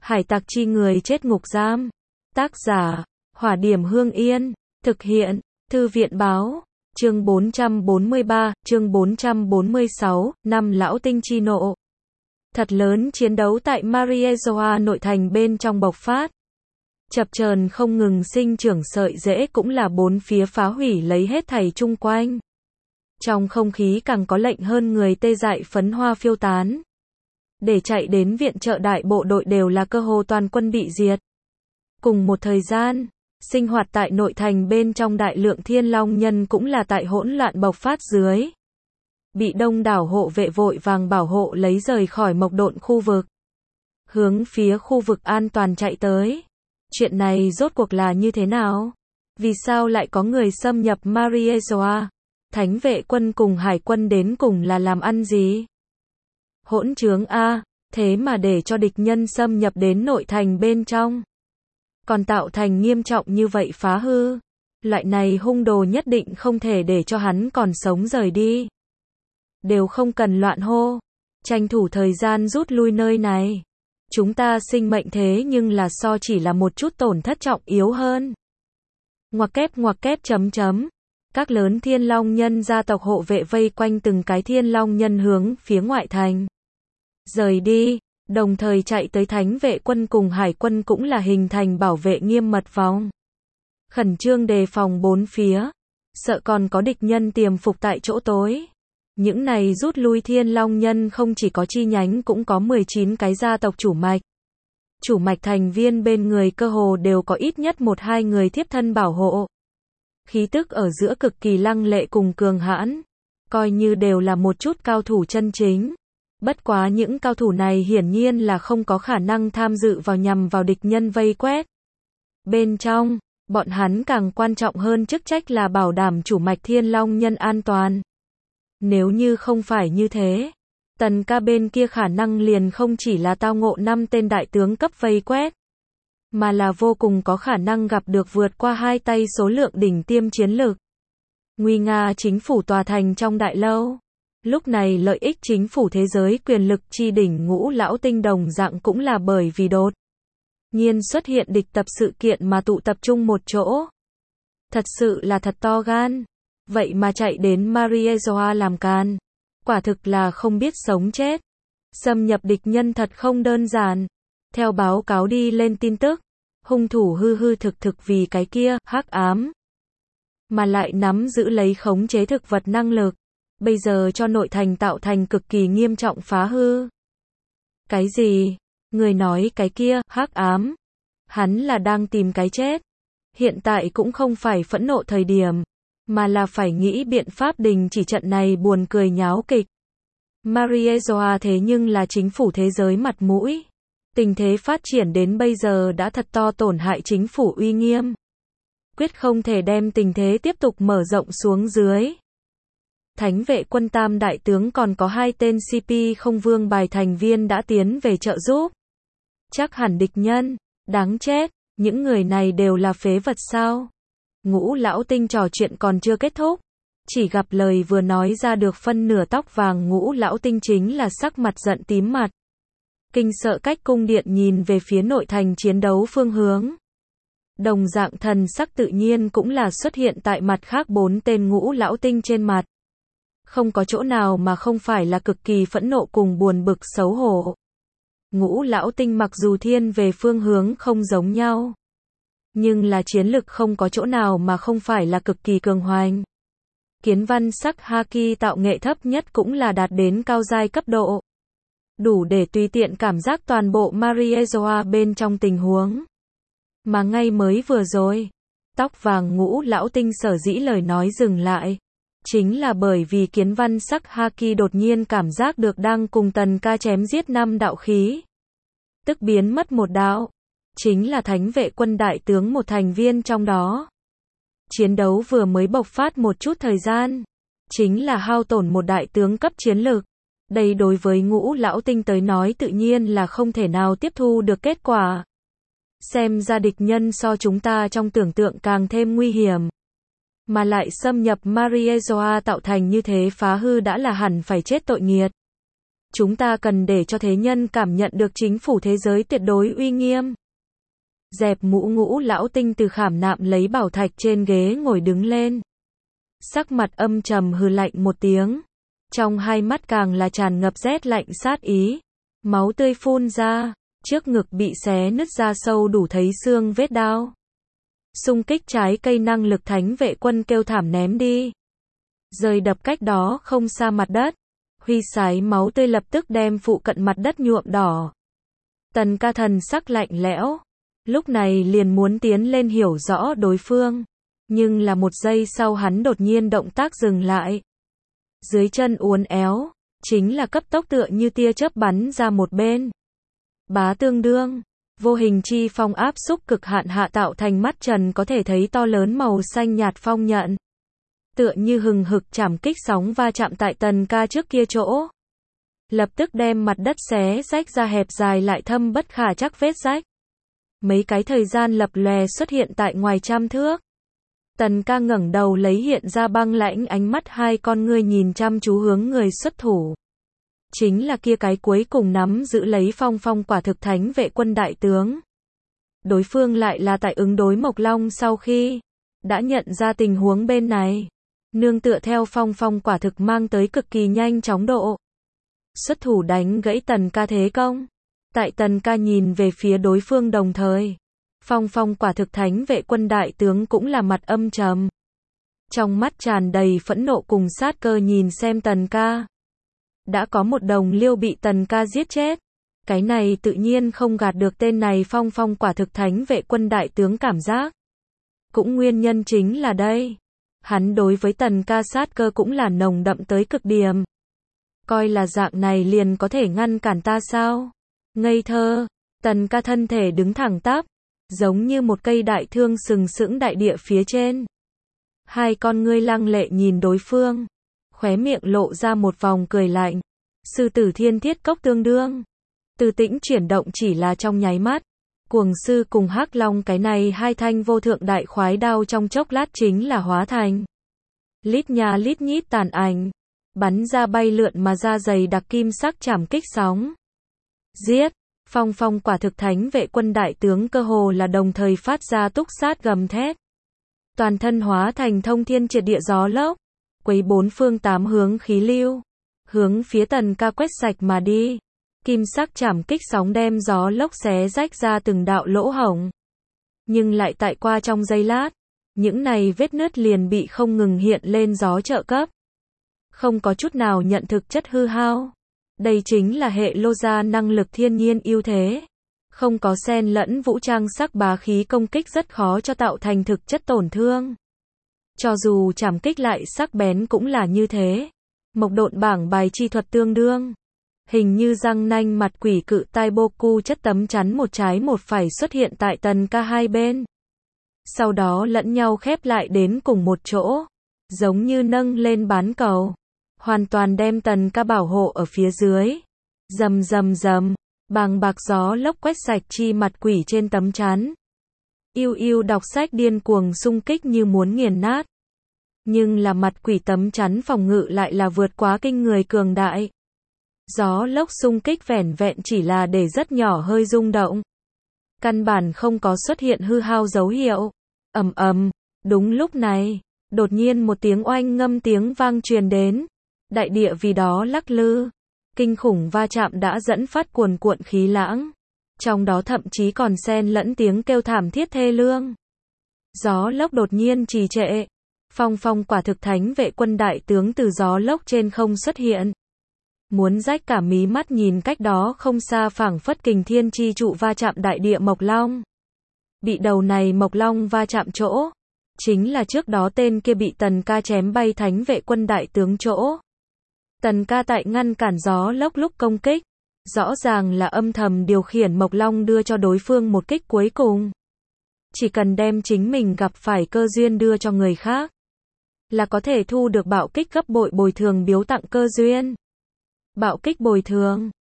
Hải tặc chi người chết ngục giam. Tác giả, Hỏa Điểm Hương Yên. Thực hiện, Thư viện báo. Chương 443, chương 446, năm lão tinh chi nộ. Thật lớn chiến đấu tại Mariezoa nội thành bên trong bộc phát. Chập chờn không ngừng sinh trưởng sợi rễ cũng là bốn phía phá hủy lấy hết thảy chung quanh. Trong không khí càng có lệnh hơn người tê dại phấn hoa phiêu tán. Để chạy đến viện trợ đại bộ đội đều là cơ hồ toàn quân bị diệt. Cùng một thời gian, sinh hoạt tại nội thành bên trong đại lượng thiên long nhân cũng là tại hỗn loạn bộc phát dưới. Bị đông đảo hộ vệ vội vàng bảo hộ lấy rời khỏi mộc độn khu vực. Hướng phía khu vực an toàn chạy tới. Chuyện này rốt cuộc là như thế nào? Vì sao lại có người xâm nhập Mariezoa? Thánh vệ quân cùng hải quân đến cùng là làm ăn gì? Hỗn trướng a, thế mà để cho địch nhân xâm nhập đến nội thành bên trong. Còn tạo thành nghiêm trọng như vậy phá hư. Loại này hung đồ nhất định không thể để cho hắn còn sống rời đi. Đều không cần loạn hô. Tranh thủ thời gian rút lui nơi này. Chúng ta sinh mệnh thế nhưng là so chỉ là một chút tổn thất trọng yếu hơn. Ngoặc kép chấm chấm. Các lớn thiên long nhân gia tộc hộ vệ vây quanh từng cái thiên long nhân hướng phía ngoại thành. Rời đi, đồng thời chạy tới thánh vệ quân cùng hải quân cũng là hình thành bảo vệ nghiêm mật vòng. Khẩn trương đề phòng bốn phía, sợ còn có địch nhân tiềm phục tại chỗ tối. Những này rút lui thiên long nhân không chỉ có chi nhánh cũng có 19 cái gia tộc chủ mạch. Chủ mạch thành viên bên người cơ hồ đều có ít nhất 1-2 người thiếp thân bảo hộ. Khí tức ở giữa cực kỳ lăng lệ cùng cường hãn, coi như đều là một chút cao thủ chân chính. Bất quá những cao thủ này hiển nhiên là không có khả năng tham dự vào nhằm vào địch nhân vây quét. Bên trong, bọn hắn càng quan trọng hơn chức trách là bảo đảm chủ mạch thiên long nhân an toàn. Nếu như không phải như thế, Tần ca bên kia khả năng liền không chỉ là tao ngộ 5 tên đại tướng cấp vây quét, mà là vô cùng có khả năng gặp được vượt qua 2 tay số lượng đỉnh tiêm chiến lược. Nguy nga chính phủ tòa thành trong đại lâu. Lúc này lợi ích chính phủ thế giới quyền lực chi đỉnh ngũ lão tinh đồng dạng cũng là bởi vì đột nhiên xuất hiện địch tập sự kiện mà tụ tập trung một chỗ. Thật sự là thật to gan. Vậy mà chạy đến Mariezoa làm can. Quả thực là không biết sống chết. Xâm nhập địch nhân thật không đơn giản. Theo báo cáo đi lên tin tức, hung thủ hư hư thực thực vì cái kia hắc ám, mà lại nắm giữ lấy khống chế thực vật năng lực. Bây giờ cho nội thành tạo thành cực kỳ nghiêm trọng phá hư. Cái gì? Người nói cái kia hắc ám. Hắn là đang tìm cái chết. Hiện tại cũng không phải phẫn nộ thời điểm, mà là phải nghĩ biện pháp đình chỉ trận này buồn cười nháo kịch. Mariezoa thế nhưng là chính phủ thế giới mặt mũi. Tình thế phát triển đến bây giờ đã thật to tổn hại chính phủ uy nghiêm. Quyết không thể đem tình thế tiếp tục mở rộng xuống dưới. Thánh vệ quân tam đại tướng còn có 2 tên CP không vương bài thành viên đã tiến về trợ giúp. Chắc hẳn địch nhân, đáng chết, những người này đều là phế vật sao? Ngũ lão tinh trò chuyện còn chưa kết thúc. Chỉ gặp lời vừa nói ra được phân nửa tóc vàng ngũ lão tinh chính là sắc mặt giận tím mặt. Kinh sợ cách cung điện nhìn về phía nội thành chiến đấu phương hướng. Đồng dạng thần sắc tự nhiên cũng là xuất hiện tại mặt khác 4 tên ngũ lão tinh trên mặt. Không có chỗ nào mà không phải là cực kỳ phẫn nộ cùng buồn bực xấu hổ. Ngũ lão tinh mặc dù thiên về phương hướng không giống nhau, nhưng là chiến lực không có chỗ nào mà không phải là cực kỳ cường hoành. Kiến văn sắc haki tạo nghệ thấp nhất cũng là đạt đến cao giai cấp độ. Đủ để tùy tiện cảm giác toàn bộ Mariezoa bên trong tình huống. Mà ngay mới vừa rồi, tóc vàng ngũ lão tinh sở dĩ lời nói dừng lại. Chính là bởi vì kiến văn sắc haki đột nhiên cảm giác được đang cùng Tần ca chém giết 5 đạo khí. Tức biến mất một đạo. Chính là thánh vệ quân đại tướng một thành viên trong đó. Chiến đấu vừa mới bộc phát một chút thời gian. Chính là hao tổn một đại tướng cấp chiến lược. Đây đối với ngũ lão tinh tới nói tự nhiên là không thể nào tiếp thu được kết quả. Xem ra địch nhân so chúng ta trong tưởng tượng càng thêm nguy hiểm. Mà lại xâm nhập Mariezoa tạo thành như thế phá hư đã là hẳn phải chết tội nghiệt. Chúng ta cần để cho thế nhân cảm nhận được chính phủ thế giới tuyệt đối uy nghiêm. Dẹp mũ Ngũ lão tinh từ khảm nạm lấy bảo thạch trên ghế ngồi đứng lên. Sắc mặt âm trầm hừ lạnh một tiếng. Trong hai mắt càng là tràn ngập rét lạnh sát ý. Máu tươi phun ra, trước ngực bị xé nứt ra sâu đủ thấy xương vết đao. Xung kích trái cây năng lực thánh vệ quân kêu thảm ném đi. Rời đập cách đó không xa mặt đất. Huy sái máu tươi lập tức đem phụ cận mặt đất nhuộm đỏ. Tần Ca thần sắc lạnh lẽo. Lúc này liền muốn tiến lên hiểu rõ đối phương. Nhưng là một giây sau hắn đột nhiên động tác dừng lại. Dưới chân uốn éo, chính là cấp tốc tựa như tia chớp bắn ra một bên. Bá tương đương, vô hình chi phong áp xúc cực hạn hạ tạo thành mắt trần có thể thấy to lớn màu xanh nhạt phong nhận. Tựa như hừng hực chảm kích sóng va chạm tại Tần Ca trước kia chỗ. Lập tức đem mặt đất xé rách ra hẹp dài lại thâm bất khả trắc vết rách. Mấy cái thời gian lập lòe xuất hiện tại ngoài trăm thước. Tần Ca ngẩng đầu lấy hiện ra băng lãnh ánh mắt, hai con ngươi nhìn chăm chú hướng người xuất thủ. Chính là kia cái cuối cùng nắm giữ lấy phong quả thực thánh vệ quân đại tướng. Đối phương lại là tại ứng đối Mộc Long sau khi đã nhận ra tình huống bên này. Nương tựa theo phong quả thực mang tới cực kỳ nhanh chóng độ. Xuất thủ đánh gãy Tần Ca thế công. Tại Tần Ca nhìn về phía đối phương đồng thời. Phong quả thực thánh vệ quân đại tướng cũng là mặt âm trầm. Trong mắt tràn đầy phẫn nộ cùng sát cơ nhìn xem Tần Ca. Đã có một đồng liêu bị Tần Ca giết chết. Cái này tự nhiên không gạt được tên này phong quả thực thánh vệ quân đại tướng cảm giác. Cũng nguyên nhân chính là đây. Hắn đối với Tần Ca sát cơ cũng là nồng đậm tới cực điểm. Coi là dạng này liền có thể ngăn cản ta sao? Ngây thơ. Tần Ca thân thể đứng thẳng tắp. Giống như một cây đại thương sừng sững đại địa phía trên. Hai con ngươi lăng lệ nhìn đối phương. Khóe miệng lộ ra một vòng cười lạnh. Sư tử thiên thiết cốc tương đương. Từ tĩnh chuyển động chỉ là trong nháy mắt. Cuồng sư cùng hắc long cái này hai thanh vô thượng đại khoái đao trong chốc lát chính là hóa thành. Lít nhà lít nhít tàn ảnh. Bắn ra bay lượn mà ra dày đặc kim sắc chảm kích sóng. Giết! Phong quả thực thánh vệ quân đại tướng cơ hồ là đồng thời phát ra túc sát gầm thét. Toàn thân hóa thành thông thiên triệt địa gió lốc. Quấy bốn phương tám hướng khí lưu. Hướng phía Tần Ca quét sạch mà đi. Kim sắc chảm kích sóng đem gió lốc xé rách ra từng đạo lỗ hổng. Nhưng lại tại qua trong giây lát. Những này vết nứt liền bị không ngừng hiện lên gió trợ cấp. Không có chút nào nhận thực chất hư hao. Đây chính là hệ lô gia năng lực thiên nhiên ưu thế. Không có xen lẫn vũ trang sắc bá khí công kích rất khó cho tạo thành thực chất tổn thương. Cho dù chảm kích lại sắc bén cũng là như thế. Mộc độn bảng bài chi thuật tương đương. Hình như răng nanh mặt quỷ cự tai Boku chất tấm chắn một trái một phải xuất hiện tại Tần Ca hai bên. Sau đó lẫn nhau khép lại đến cùng một chỗ. Giống như nâng lên bán cầu. Hoàn toàn đem Tần Ca bảo hộ ở phía dưới. Rầm rầm rầm. Bàng bạc gió lốc quét sạch chi mặt quỷ trên tấm chắn. Yêu đọc sách điên cuồng xung kích như muốn nghiền nát. Nhưng là mặt quỷ tấm chắn phòng ngự lại là vượt quá kinh người cường đại. Gió lốc xung kích vẻn vẹn chỉ là để rất nhỏ hơi rung động. Căn bản không có xuất hiện hư hao dấu hiệu. Ầm ầm, đúng lúc này, đột nhiên một tiếng oanh ngâm tiếng vang truyền đến. Đại địa vì đó lắc lư. Kinh khủng va chạm đã dẫn phát cuồn cuộn khí lãng. Trong đó thậm chí còn xen lẫn tiếng kêu thảm thiết thê lương. Gió lốc đột nhiên trì trệ. Phong quả thực thánh vệ quân đại tướng từ gió lốc trên không xuất hiện. Muốn rách cả mí mắt nhìn cách đó không xa phảng phất kình thiên chi trụ va chạm đại địa Mộc Long. Bị đầu này Mộc Long va chạm chỗ. Chính là trước đó tên kia bị Tần Ca chém bay thánh vệ quân đại tướng chỗ. Tần Ca tại ngăn cản gió lốc lúc công kích. Rõ ràng là âm thầm điều khiển Mộc Long đưa cho đối phương một kích cuối cùng. Chỉ cần đem chính mình gặp phải cơ duyên đưa cho người khác. Là có thể thu được bạo kích gấp bội bồi thường biếu tặng cơ duyên. Bạo kích bồi thường.